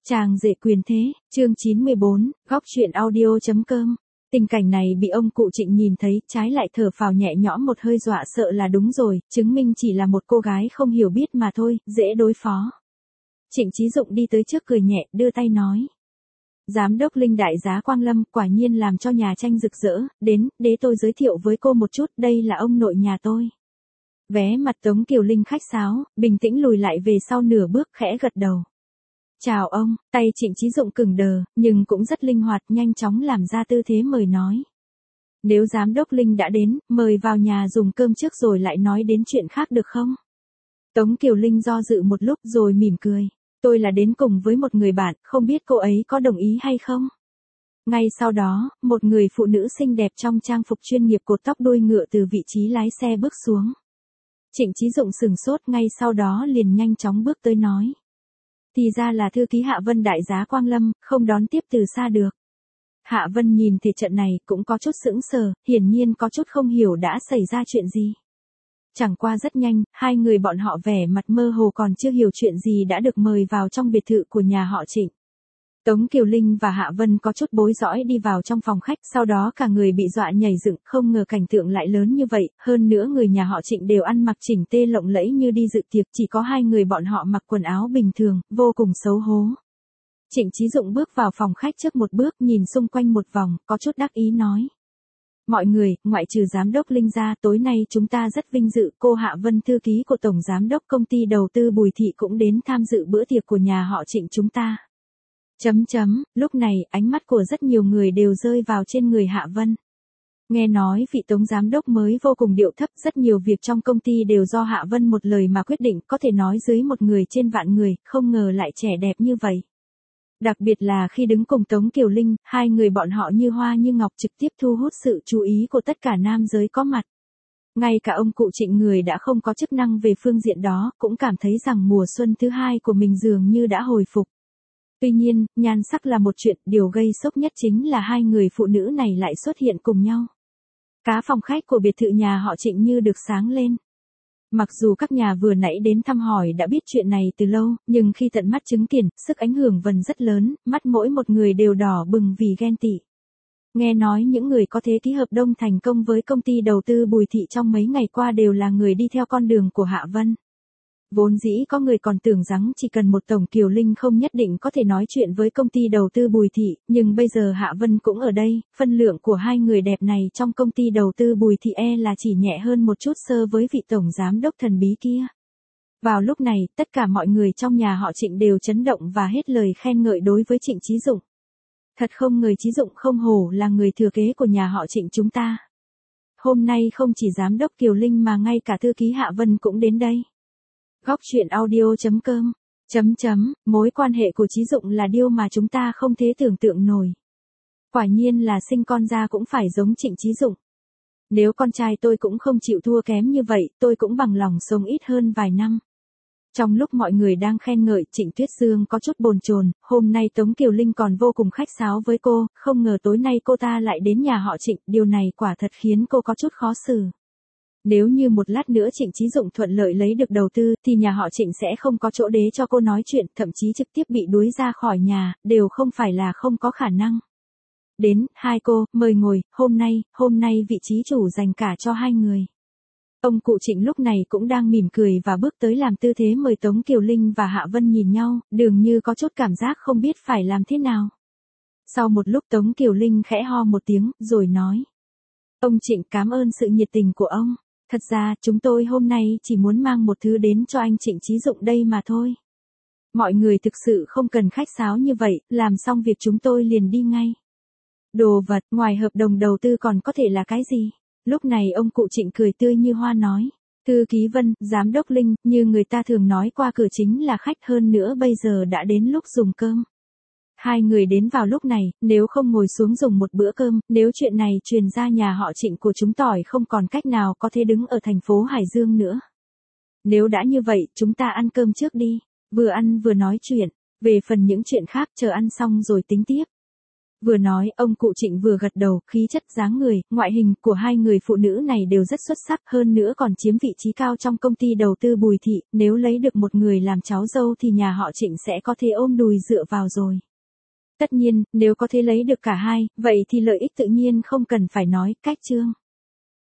Chàng rể quyền thế, chương 94, góc truyện audio.com. Tình cảnh này bị ông cụ Trịnh nhìn thấy, trái lại thở phào nhẹ nhõm một hơi, dọa sợ là đúng rồi, chứng minh chỉ là một cô gái không hiểu biết mà thôi, dễ đối phó. Trịnh Chí Dụng đi tới trước cười nhẹ, đưa tay nói. Giám đốc Linh đại giá Quang Lâm, quả nhiên làm cho nhà tranh rực rỡ, đến, để tôi giới thiệu với cô một chút, đây là ông nội nhà tôi. Vé mặt Tống Kiều Linh khách sáo, bình tĩnh lùi lại về sau nửa bước, khẽ gật đầu. Chào ông, tay Trịnh Chí Dụng cứng đờ, nhưng cũng rất linh hoạt, nhanh chóng làm ra tư thế mời nói. Nếu giám đốc Linh đã đến, mời vào nhà dùng cơm trước rồi lại nói đến chuyện khác được không? Tống Kiều Linh do dự một lúc rồi mỉm cười. Tôi là đến cùng với một người bạn, không biết cô ấy có đồng ý hay không? Ngay sau đó, một người phụ nữ xinh đẹp trong trang phục chuyên nghiệp cột tóc đuôi ngựa từ vị trí lái xe bước xuống. Trịnh Chí Dụng sừng sốt, ngay sau đó liền nhanh chóng bước tới nói. Thì ra là thư ký Hạ Vân đại giá Quang Lâm, không đón tiếp từ xa được. Hạ Vân nhìn thể trận này cũng có chút sững sờ, hiển nhiên có chút không hiểu đã xảy ra chuyện gì. Chẳng qua rất nhanh, hai người bọn họ vẻ mặt mơ hồ còn chưa hiểu chuyện gì đã được mời vào trong biệt thự của nhà họ Trịnh. Tống Kiều Linh và Hạ Vân có chút bối rối đi vào trong phòng khách, sau đó cả người bị dọa nhảy dựng, không ngờ cảnh tượng lại lớn như vậy, hơn nữa người nhà họ Trịnh đều ăn mặc chỉnh tê lộng lẫy như đi dự tiệc, chỉ có hai người bọn họ mặc quần áo bình thường, vô cùng xấu hổ. Trịnh Chí Dụng bước vào phòng khách trước một bước, nhìn xung quanh một vòng, có chút đắc ý nói. Mọi người, ngoại trừ giám đốc Linh ra, tối nay chúng ta rất vinh dự, cô Hạ Vân thư ký của tổng giám đốc công ty đầu tư Bùi Thị cũng đến tham dự bữa tiệc của nhà họ Trịnh chúng ta. Lúc này, ánh mắt của rất nhiều người đều rơi vào trên người Hạ Vân. Nghe nói vị tống giám đốc mới vô cùng điệu thấp, rất nhiều việc trong công ty đều do Hạ Vân một lời mà quyết định, có thể nói dưới một người trên vạn người, không ngờ lại trẻ đẹp như vậy. Đặc biệt là khi đứng cùng Tống Kiều Linh, hai người bọn họ như hoa như ngọc, trực tiếp thu hút sự chú ý của tất cả nam giới có mặt. Ngay cả ông cụ Trịnh, người đã không có chức năng về phương diện đó, cũng cảm thấy rằng mùa xuân thứ hai của mình dường như đã hồi phục. Tuy nhiên, nhan sắc là một chuyện, điều gây sốc nhất chính là hai người phụ nữ này lại xuất hiện cùng nhau. Cả phòng khách của biệt thự nhà họ Trịnh như được sáng lên. Mặc dù các nhà vừa nãy đến thăm hỏi đã biết chuyện này từ lâu, nhưng khi tận mắt chứng kiến, sức ảnh hưởng vẫn rất lớn, mắt mỗi một người đều đỏ bừng vì ghen tị. Nghe nói những người có thể ký hợp đồng thành công với công ty đầu tư Bùi Thị trong mấy ngày qua đều là người đi theo con đường của Hạ Vân. Vốn dĩ có người còn tưởng rằng chỉ cần một tổng Kiều Linh không nhất định có thể nói chuyện với công ty đầu tư Bùi Thị, nhưng bây giờ Hạ Vân cũng ở đây, phân lượng của hai người đẹp này trong công ty đầu tư Bùi Thị là chỉ nhẹ hơn một chút so với vị tổng giám đốc thần bí kia. Vào lúc này, tất cả mọi người trong nhà họ Trịnh đều chấn động và hết lời khen ngợi đối với Trịnh Chí Dụng. Thật không ngờ Chí Dụng không hổ là người thừa kế của nhà họ Trịnh chúng ta. Hôm nay không chỉ giám đốc Kiều Linh mà ngay cả thư ký Hạ Vân cũng đến đây. Góc truyện audio.com. Mối quan hệ của Chí Dụng là điều mà chúng ta không thể tưởng tượng nổi. Quả nhiên là sinh con ra cũng phải giống Trịnh Chí Dụng. Nếu con trai tôi cũng không chịu thua kém như vậy, tôi cũng bằng lòng sống ít hơn vài năm. Trong lúc mọi người đang khen ngợi, Trịnh Tuyết Dương có chút bồn chồn, hôm nay Tống Kiều Linh còn vô cùng khách sáo với cô, không ngờ tối nay cô ta lại đến nhà họ Trịnh, điều này quả thật khiến cô có chút khó xử. Nếu như một lát nữa Trịnh Chí Dụng thuận lợi lấy được đầu tư, thì nhà họ Trịnh sẽ không có chỗ để cho cô nói chuyện, thậm chí trực tiếp bị đuổi ra khỏi nhà, đều không phải là không có khả năng. Đến, hai cô, mời ngồi, hôm nay vị trí chủ dành cả cho hai người. Ông cụ Trịnh lúc này cũng đang mỉm cười và bước tới làm tư thế mời Tống Kiều Linh và Hạ Vân nhìn nhau, dường như có chút cảm giác không biết phải làm thế nào. Sau một lúc Tống Kiều Linh khẽ ho một tiếng, rồi nói. Ông Trịnh, cảm ơn sự nhiệt tình của ông. Thật ra, chúng tôi hôm nay chỉ muốn mang một thứ đến cho anh Trịnh Chí Dụng đây mà thôi. Mọi người thực sự không cần khách sáo như vậy, làm xong việc chúng tôi liền đi ngay. Đồ vật, ngoài hợp đồng đầu tư còn có thể là cái gì? Lúc này ông cụ Trịnh cười tươi như hoa nói. Thư ký Vân, giám đốc Linh, như người ta thường nói qua cửa chính là khách, hơn nữa bây giờ đã đến lúc dùng cơm. Hai người đến vào lúc này, nếu không ngồi xuống dùng một bữa cơm, nếu chuyện này truyền ra nhà họ Trịnh của chúng tỏi không còn cách nào có thể đứng ở thành phố Hải Dương nữa. Nếu đã như vậy, chúng ta ăn cơm trước đi, vừa ăn vừa nói chuyện, về phần những chuyện khác chờ ăn xong rồi tính tiếp. Vừa nói, ông cụ Trịnh vừa gật đầu, khí chất dáng người, ngoại hình của hai người phụ nữ này đều rất xuất sắc, hơn nữa còn chiếm vị trí cao trong công ty đầu tư Bùi Thị, nếu lấy được một người làm cháu dâu thì nhà họ Trịnh sẽ có thể ôm đùi dựa vào rồi. Tất nhiên, nếu có thể lấy được cả hai, vậy thì lợi ích tự nhiên không cần phải nói, cách Trương